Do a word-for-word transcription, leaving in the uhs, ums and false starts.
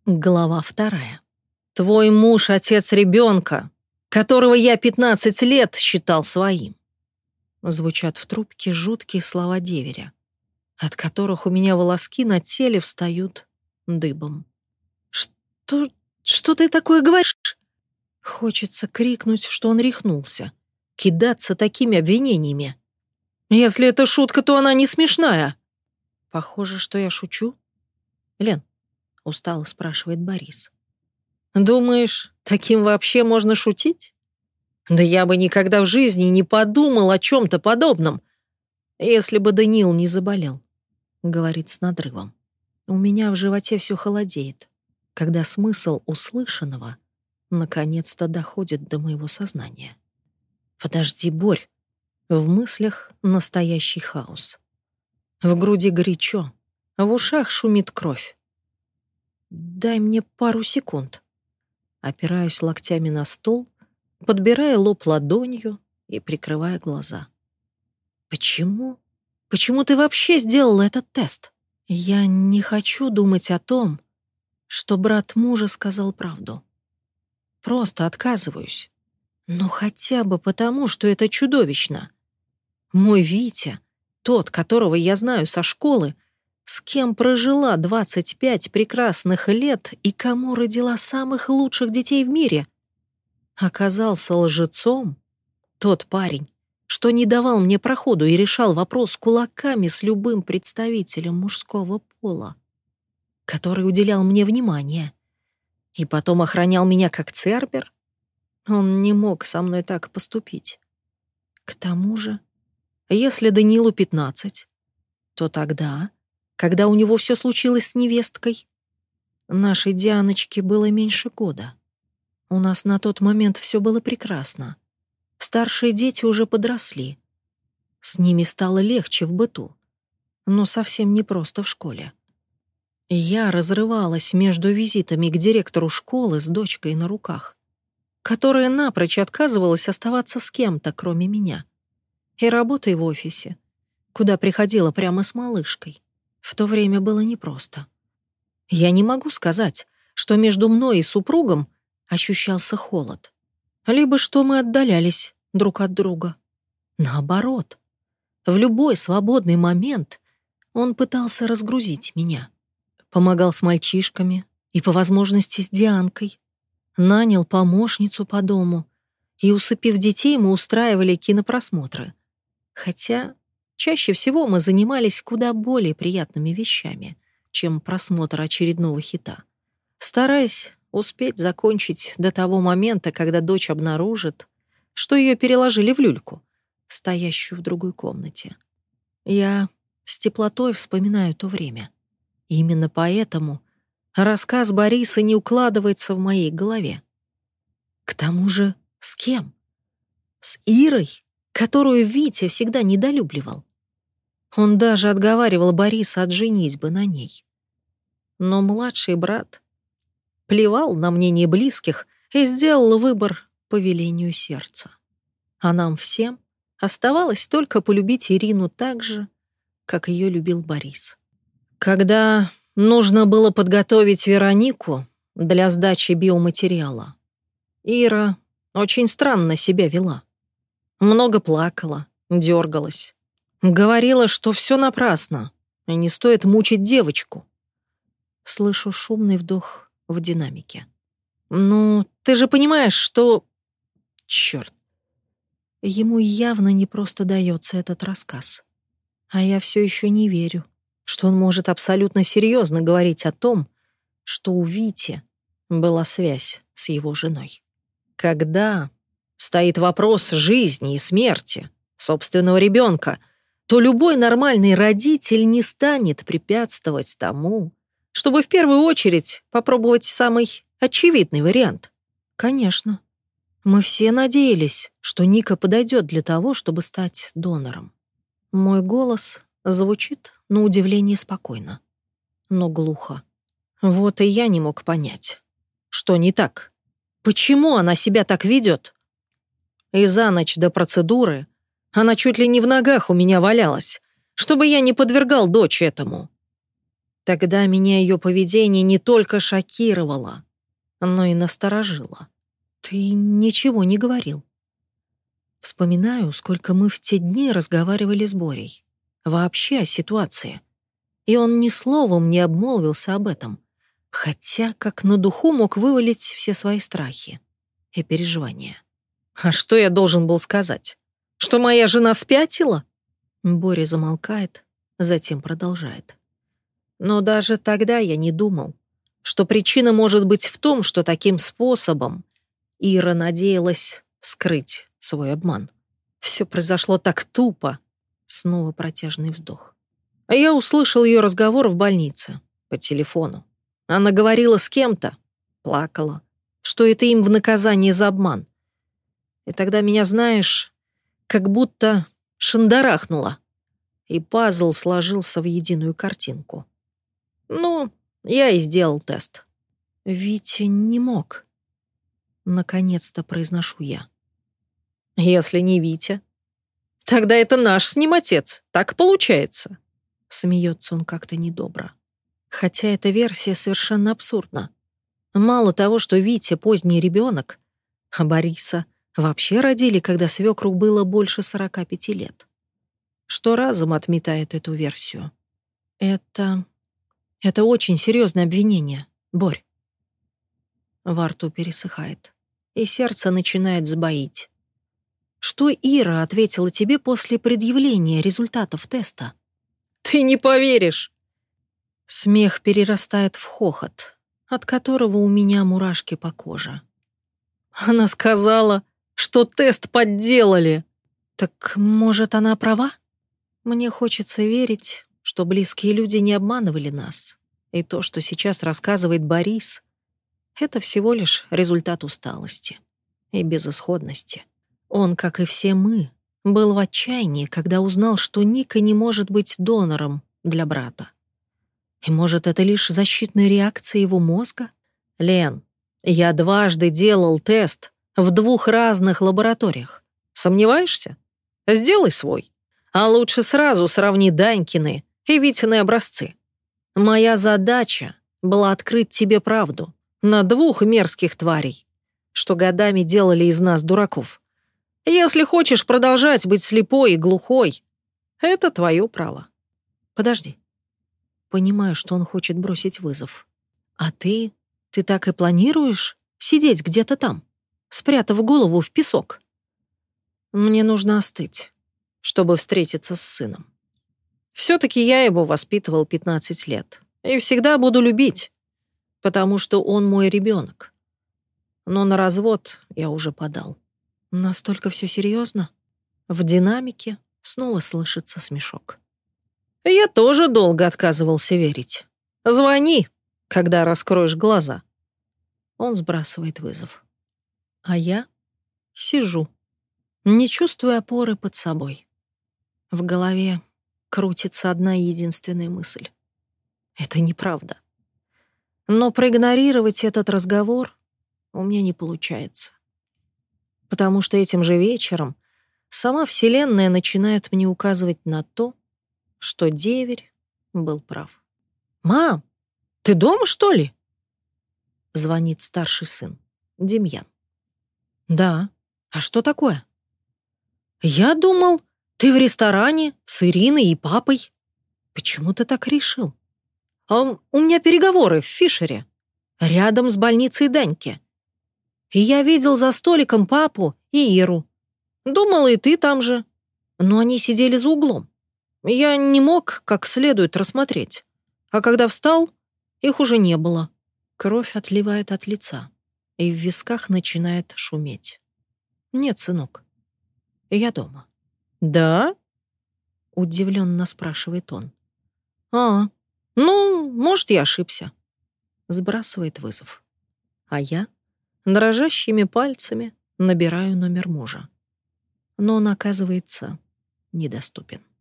Глава вторая. Твой муж — отец ребенка, которого я пятнадцать лет считал своим. Звучат в трубке жуткие слова деверя, от которых у меня волоски на теле встают дыбом. Что... что ты такое говоришь? Хочется крикнуть, что он рехнулся, кидаться такими обвинениями. Если это шутка, то она не смешная. Похоже, что я шучу. Лен, — устало спрашивает Борис. «Думаешь, таким вообще можно шутить? Да я бы никогда в жизни не подумал о чем-то подобном, если бы Даниил не заболел», — говорит с надрывом. У меня в животе все холодеет, когда смысл услышанного наконец-то доходит до моего сознания. «Подожди, Борь». В мыслях настоящий хаос. В груди горячо, в ушах шумит кровь. «Дай мне пару секунд». Опираюсь локтями на стол, подбирая лоб ладонью и прикрывая глаза. «Почему? Почему ты вообще сделала этот тест?» Я не хочу думать о том, что брат мужа сказал правду. Просто отказываюсь. Ну хотя бы потому, что это чудовищно. Мой Витя, тот, которого я знаю со школы, с кем прожила двадцать пять прекрасных лет и кому родила самых лучших детей в мире, оказался лжецом. Тот парень, что не давал мне проходу и решал вопрос кулаками с любым представителем мужского пола, который уделял мне внимание и потом охранял меня как цербер. Он не мог со мной так поступить. К тому же, если Даниилу пятнадцать, то тогда, когда у него все случилось с невесткой, нашей Дианочке было меньше года. У нас на тот момент все было прекрасно. Старшие дети уже подросли. С ними стало легче в быту, но совсем не просто в школе. Я разрывалась между визитами к директору школы с дочкой на руках, которая напрочь отказывалась оставаться с кем-то, кроме меня, и работой в офисе, куда приходила прямо с малышкой. В то время было непросто. Я не могу сказать, что между мной и супругом ощущался холод, либо что мы отдалялись друг от друга. Наоборот, в любой свободный момент он пытался разгрузить меня. Помогал с мальчишками и, по возможности, с Дианкой. Нанял помощницу по дому, и, усыпив детей, мы устраивали кинопросмотры. Хотя чаще всего мы занимались куда более приятными вещами, чем просмотр очередного хита, стараясь успеть закончить до того момента, когда дочь обнаружит, что ее переложили в люльку, стоящую в другой комнате. Я с теплотой вспоминаю то время. И именно поэтому рассказ Бориса не укладывается в моей голове. К тому же с кем? С Ирой, которую Витя всегда недолюбливал. Он даже отговаривал Бориса от женитьбы на ней. Но младший брат плевал на мнение близких и сделал выбор по велению сердца. А нам всем оставалось только полюбить Ирину так же, как ее любил Борис. Когда нужно было подготовить Веронику для сдачи биоматериала, Ира очень странно себя вела. Много плакала, дергалась. Говорила, что все напрасно, и не стоит мучить девочку. Слышу шумный вдох в динамике. «Ну, ты же понимаешь, что...» Черт. Ему явно не просто дается этот рассказ. А я все еще не верю, что он может абсолютно серьезно говорить о том, что у Вити была связь с его женой. Когда стоит вопрос жизни и смерти собственного ребенка, то любой нормальный родитель не станет препятствовать тому, чтобы в первую очередь попробовать самый очевидный вариант. Конечно, мы все надеялись, что Ника подойдет для того, чтобы стать донором. Мой голос звучит на удивление спокойно, но глухо. Вот и я не мог понять, что не так. Почему она себя так ведет? И за ночь до процедуры она чуть ли не в ногах у меня валялась, чтобы я не подвергал дочь этому. Тогда меня ее поведение не только шокировало, но и насторожило. Ты ничего не говорил. Вспоминаю, сколько мы в те дни разговаривали с Борей. Вообще о ситуации. И он ни словом не обмолвился об этом, хотя как на духу мог вывалить все свои страхи и переживания. А что я должен был сказать? Что моя жена спятила? Боря замолкает, затем продолжает. Но даже тогда я не думал, что причина может быть в том, что таким способом Ира надеялась скрыть свой обман. Все произошло так тупо. Снова протяжный вздох. А я услышал ее разговор в больнице, по телефону. Она говорила с кем-то, плакала, что это им в наказание за обман. И тогда меня, знаешь, как будто шандарахнуло, и пазл сложился в единую картинку. Ну, я и сделал тест. Витя не мог. Наконец-то произношу я. Если не Витя, тогда это наш с ним отец. Так получается. Смеется он как-то недобро. Хотя эта версия совершенно абсурдна. Мало того, что Витя поздний ребенок, а Бориса вообще родили, когда свекру было больше сорока пяти лет. Что разум отметает эту версию. Это... Это очень серьезное обвинение, Борь. Во рту пересыхает, и сердце начинает сбоить. Что Ира ответила тебе после предъявления результатов теста? Ты не поверишь! Смех перерастает в хохот, от которого у меня мурашки по коже. Она сказала, что тест подделали. Так, может, она права? Мне хочется верить, что близкие люди не обманывали нас. И то, что сейчас рассказывает Борис, это всего лишь результат усталости и безысходности. Он, как и все мы, был в отчаянии, когда узнал, что Ника не может быть донором для брата. И может, это лишь защитная реакция его мозга? Лен, я дважды делал тест в двух разных лабораториях. Сомневаешься? Сделай свой. А лучше сразу сравни Данькины и Витины образцы. Моя задача была открыть тебе правду на двух мерзких тварей, что годами делали из нас дураков. Если хочешь продолжать быть слепой и глухой, это твое право. Подожди. Понимаю, что он хочет бросить вызов. А ты? Ты так и планируешь сидеть где-то там, спрятав голову в песок? Мне нужно остыть, чтобы встретиться с сыном. Все-таки я его воспитывал пятнадцать лет и всегда буду любить, потому что он мой ребенок. Но на развод я уже подал. Настолько все серьезно? В динамике снова слышится смешок. Я тоже долго отказывался верить. Звони, когда раскроешь глаза. Он сбрасывает вызов. А я сижу, не чувствуя опоры под собой. В голове крутится одна единственная мысль. Это неправда. Но проигнорировать этот разговор у меня не получается. Потому что этим же вечером сама Вселенная начинает мне указывать на то, что деверь был прав. «Мам, ты дома, что ли?» Звонит старший сын, Демьян. «Да. А что такое?» «Я думал, ты в ресторане с Ириной и папой. Почему ты так решил?» А «У меня переговоры в Фишере, рядом с больницей Даньки. И я видел за столиком папу и Иру. Думал, и ты там же. Но они сидели за углом. Я не мог как следует рассмотреть. А когда встал, их уже не было. Кровь отливает от лица, и в висках начинает шуметь. «Нет, сынок, я дома». «Да?» — удивленно спрашивает он. «А, ну, может, я ошибся». Сбрасывает вызов. А я дрожащими пальцами набираю номер мужа. Но он, оказывается, недоступен.